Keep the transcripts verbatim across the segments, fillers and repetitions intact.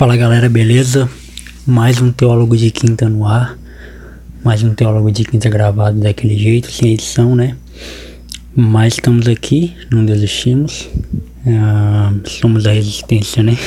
Fala galera, beleza? Mais um Teólogo de Quinta no ar. Mais um Teólogo de Quinta gravado daquele jeito, sem edição, né? Mas estamos aqui, não desistimos. Uh, somos a resistência, né?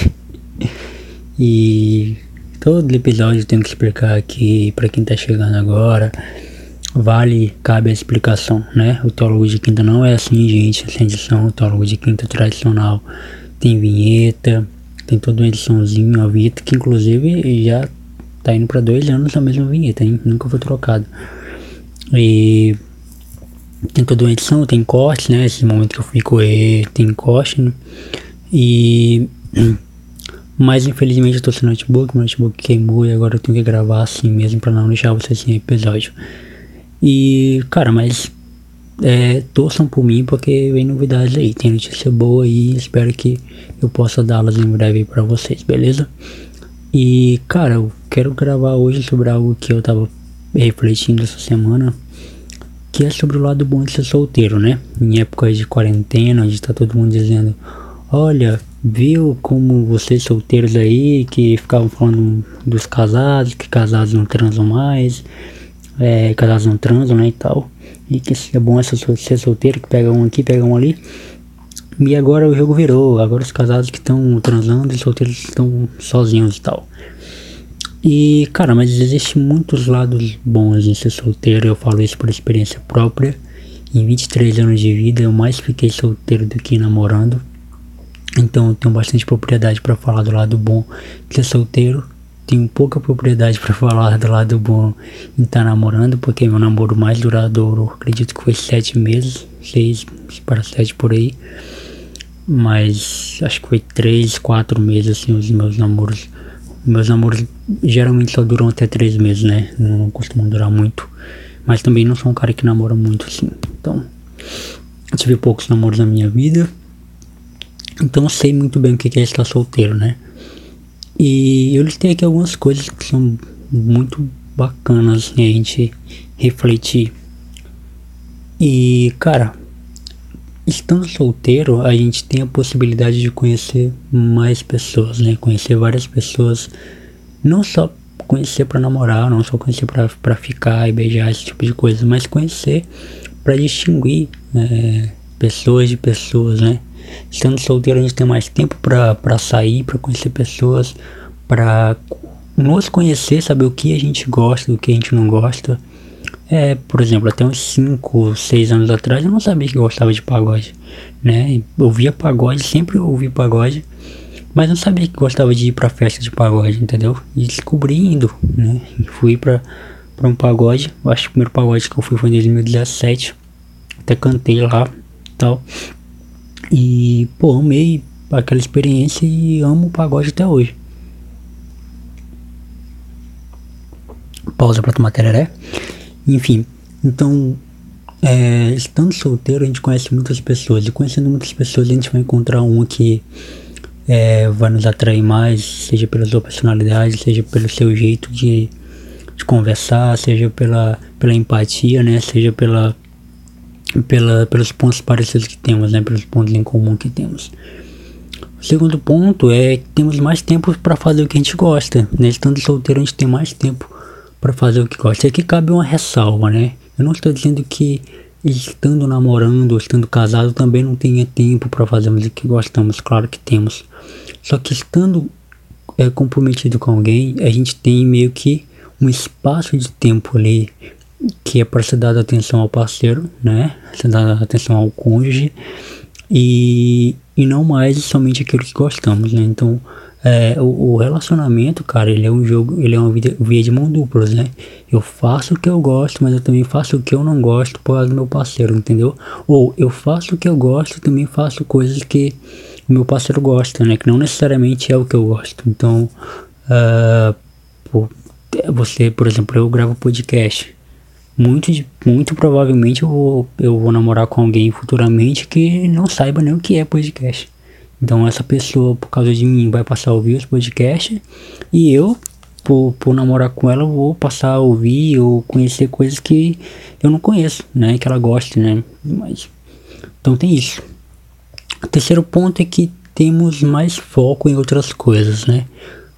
E todo episódio eu tenho que explicar aqui pra quem tá chegando agora. Vale, cabe a explicação, né? O Teólogo de Quinta não é assim, gente, sem edição. O Teólogo de Quinta tradicional tem vinheta, tem toda uma ediçãozinha, uma vinheta que inclusive já tá indo pra dois anos a mesma vinheta, hein? Nunca foi trocado. E tem toda uma edição, tem corte, né? Esse momento que eu fui correr tem corte, né? E mas infelizmente eu tô sem notebook, meu notebook queimou e agora eu tenho que gravar assim mesmo pra não deixar vocês sem episódio. E cara, mas é, torçam por mim porque vem novidades aí, tem notícia boa e espero que eu possa dá-las em breve pra vocês, beleza? E cara, eu quero gravar hoje sobre algo que eu tava refletindo essa semana, que é sobre o lado bom de ser solteiro, né? Em épocas de quarentena, onde tá todo mundo dizendo: olha, viu como vocês solteiros aí que ficavam falando dos casados, que casados não transam mais, é, casados não transam, né, e tal, e que é bom essa ser solteiro, que pega um aqui, pega um ali. E agora o jogo virou, agora os casados que estão transando e os solteiros estão sozinhos e tal. E cara, mas existe muitos lados bons em ser solteiro, eu falo isso por experiência própria. Em vinte e três anos de vida eu mais fiquei solteiro do que namorando. Então eu tenho bastante propriedade para falar do lado bom de ser solteiro. Tenho pouca propriedade para falar do lado bom em estar namorando, porque meu namoro mais duradouro, acredito que foi sete meses, seis para sete por aí. Mas acho que foi três, quatro meses assim os meus namoros. Meus namoros geralmente só duram até três meses, né? Não costumam durar muito. Mas também não sou um cara que namora muito assim. Então, eu tive poucos namoros na minha vida. Então eu sei muito bem o que é estar solteiro, né? E eu listei aqui algumas coisas que são muito bacanas, assim, a gente refletir. E cara, estando solteiro, a gente tem a possibilidade de conhecer mais pessoas, né? Conhecer várias pessoas, não só conhecer pra namorar, não só conhecer pra, pra ficar e beijar, esse tipo de coisa, mas conhecer pra distinguir é, pessoas de pessoas, né? Estando solteiro a gente tem mais tempo pra, pra sair, pra conhecer pessoas, pra nos conhecer, saber o que a gente gosta, o que a gente não gosta. É, por exemplo, até uns cinco, seis anos atrás eu não sabia que eu gostava de pagode, né? Eu ouvia pagode, sempre ouvi pagode, mas não sabia que gostava de ir pra festa de pagode, entendeu? E descobri indo, né? E fui pra, pra um pagode, eu acho que o primeiro pagode que eu fui foi em dois mil e dezessete, até cantei lá e tal. E, pô, amei aquela experiência e amo o pagode até hoje. Pausa pra tomar tereré. Enfim, então, é, estando solteiro a gente conhece muitas pessoas. E conhecendo muitas pessoas a gente vai encontrar uma que é, vai nos atrair mais, seja pela sua personalidade, seja pelo seu jeito de, de conversar, seja pela, pela empatia, né? Seja pela... Pela, pelos pontos parecidos que temos, né? Pelos pontos em comum que temos. O segundo ponto é que temos mais tempo para fazer o que a gente gosta, né? Estando solteiro a gente tem mais tempo para fazer o que gosta. E aqui cabe uma ressalva, né? Eu não estou dizendo que estando namorando ou estando casado também não tenha tempo para fazermos o que gostamos, claro que temos. Só que estando é, comprometido com alguém, a gente tem meio que um espaço de tempo ali que é para ser dado atenção ao parceiro, né? Ser dado atenção ao cônjuge e, e não mais somente aquilo que gostamos, né? Então, é, o, o relacionamento, cara, ele é um jogo, ele é uma via, via de mão dupla, né? Eu faço o que eu gosto, mas eu também faço o que eu não gosto por causa do meu parceiro, entendeu? Ou eu faço o que eu gosto e também faço coisas que o meu parceiro gosta, né? Que não necessariamente é o que eu gosto. Então, uh, pô, você, por exemplo, eu gravo podcast. Muito, muito provavelmente eu vou, eu vou namorar com alguém futuramente que não saiba nem o que é podcast. Então essa pessoa, por causa de mim, vai passar a ouvir os podcasts. E eu, por, por namorar com ela, vou passar a ouvir ou conhecer coisas que eu não conheço, né? Que ela gosta, né? Mas, então tem isso. O terceiro ponto é que temos mais foco em outras coisas, né?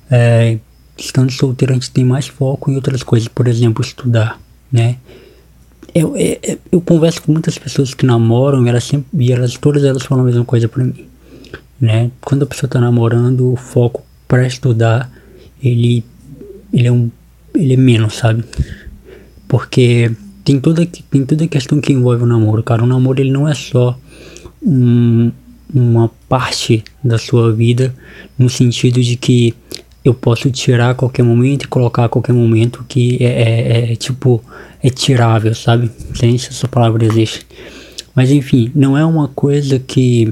é, estando solteiro a gente tem mais foco em outras coisas, por exemplo, estudar, né? Eu, eu, eu converso com muitas pessoas que namoram e elas sempre, e elas, todas elas falam a mesma coisa pra mim, né? Quando a pessoa tá namorando, o foco pra estudar, ele, ele é um, ele é menos, sabe? Porque tem toda, tem toda a questão que envolve o namoro, cara. O namoro, ele não é só um, uma parte da sua vida, no sentido de que eu posso tirar a qualquer momento e colocar a qualquer momento, que é, é, é tipo, é tirável, sabe? Não sei se essa palavra existe. Mas enfim, não é uma coisa que...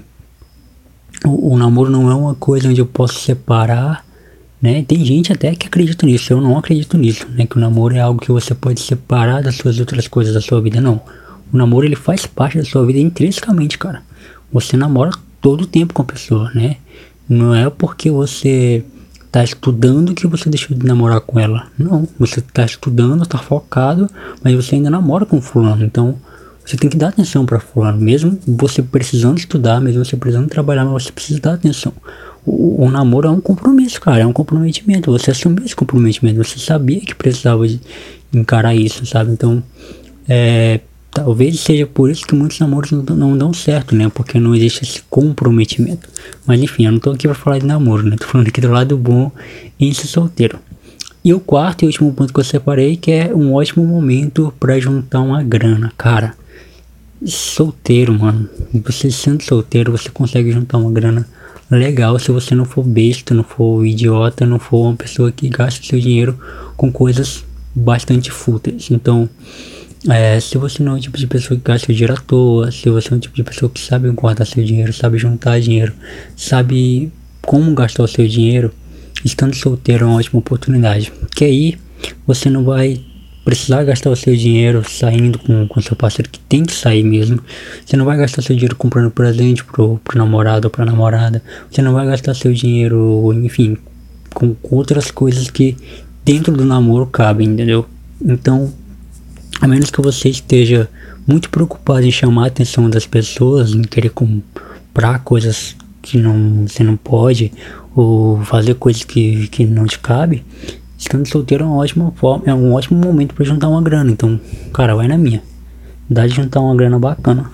O, o namoro não é uma coisa onde eu posso separar, né? Tem gente até que acredita nisso, eu não acredito nisso, né? Que o namoro é algo que você pode separar das suas outras coisas da sua vida, não. O namoro, ele faz parte da sua vida intrinsecamente, cara. Você namora todo o tempo com a pessoa, né? Não é porque você tá estudando que você deixou de namorar com ela. Não, você tá estudando, tá focado, mas você ainda namora com fulano. Então, você tem que dar atenção pra fulano. Mesmo você precisando estudar, mesmo você precisando trabalhar, mas você precisa dar atenção. O, o namoro é um compromisso, cara, é um comprometimento. Você assumiu esse comprometimento, você sabia que precisava de encarar isso, sabe? Então, é... talvez seja por isso que muitos namoros não, não dão certo, né? Porque não existe esse comprometimento. Mas enfim, eu não tô aqui pra falar de namoro, né? Tô falando aqui do lado bom em ser solteiro. E o quarto e último ponto que eu separei, que é um ótimo momento pra juntar uma grana. Cara, solteiro, mano. Você sendo solteiro, você consegue juntar uma grana legal se você não for besta, não for idiota, não for uma pessoa que gasta seu dinheiro com coisas bastante fúteis. Então... É, se você não é o tipo de pessoa que gasta dinheiro à toa, se você é o tipo de pessoa que sabe guardar seu dinheiro, sabe juntar dinheiro, sabe como gastar o seu dinheiro, estando solteiro é uma ótima oportunidade. Porque aí você não vai precisar gastar o seu dinheiro saindo com o seu parceiro, que tem que sair mesmo. Você não vai gastar seu dinheiro comprando presente pro, pro namorado ou pra namorada. Você não vai gastar seu dinheiro, enfim, com outras coisas que dentro do namoro cabem, entendeu? Então... a menos que você esteja muito preocupado em chamar a atenção das pessoas, em querer comprar coisas que não, você não pode, ou fazer coisas que, que não te cabe, estando solteiro é uma ótima forma, é um ótimo momento para juntar uma grana. Então, cara, vai na minha. Dá de juntar uma grana bacana.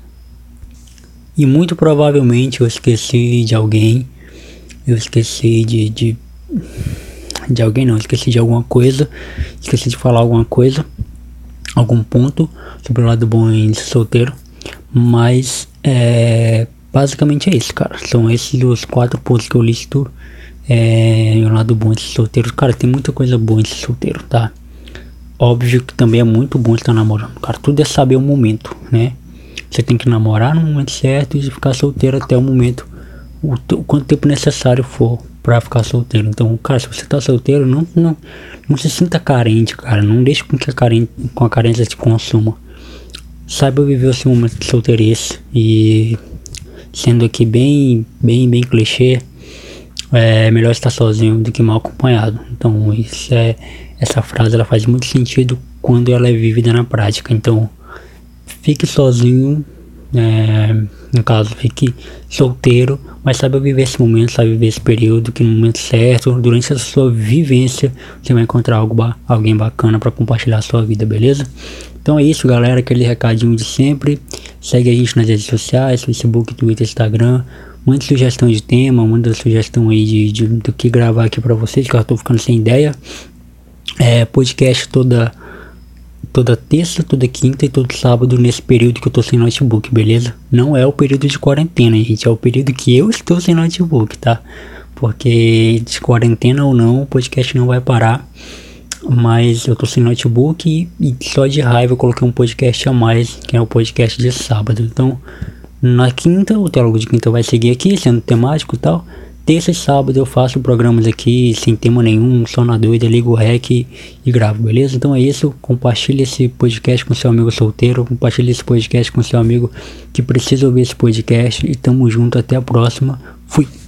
E muito provavelmente eu esqueci de alguém, eu esqueci de, de, de alguém não, eu esqueci de alguma coisa, esqueci de falar alguma coisa, algum ponto sobre o lado bom em ser solteiro, mas é, basicamente é isso, cara. São esses os quatro pontos que eu listo é, em o lado bom em ser solteiro. Cara, tem muita coisa boa em ser solteiro, tá? Óbvio que também é muito bom estar namorando, cara. Tudo é saber o momento, né? Você tem que namorar no momento certo e ficar solteiro até o momento, o, o quanto tempo necessário for pra ficar solteiro. Então, cara, se você tá solteiro, não, não, não se sinta carente, cara. Não deixe com que a, carente, com a carência te consuma. Saiba viver o seu momento de solteirice. E sendo aqui bem, bem, bem clichê, é melhor estar sozinho do que mal acompanhado. Então, isso é, essa frase ela faz muito sentido quando ela é vivida na prática. Então, fique sozinho. É, no caso, fique solteiro, mas saiba viver esse momento, saiba viver esse período, que no momento certo, durante essa sua vivência, você vai encontrar algo ba alguém bacana para compartilhar a sua vida, beleza? Então é isso, galera, aquele recadinho de sempre. Segue a gente nas redes sociais, Facebook, Twitter, Instagram. Mande sugestão de tema, manda sugestão aí de, de, do que gravar aqui para vocês, que eu tô ficando sem ideia. É, podcast toda... toda terça, toda quinta e todo sábado nesse período que eu tô sem notebook, beleza? Não é o período de quarentena, gente, é o período que eu estou sem notebook, tá? Porque de quarentena ou não, o podcast não vai parar, mas eu tô sem notebook e, e só de raiva eu coloquei um podcast a mais, que é o podcast de sábado. Então, na quinta, o Teólogo de Quinta vai seguir aqui, sendo temático e tal. Terça e sábado eu faço programas aqui sem tema nenhum, só na doida, ligo o rec e, e gravo, beleza? Então é isso, compartilhe esse podcast com seu amigo solteiro, compartilhe esse podcast com seu amigo que precisa ouvir esse podcast e tamo junto, até a próxima, fui!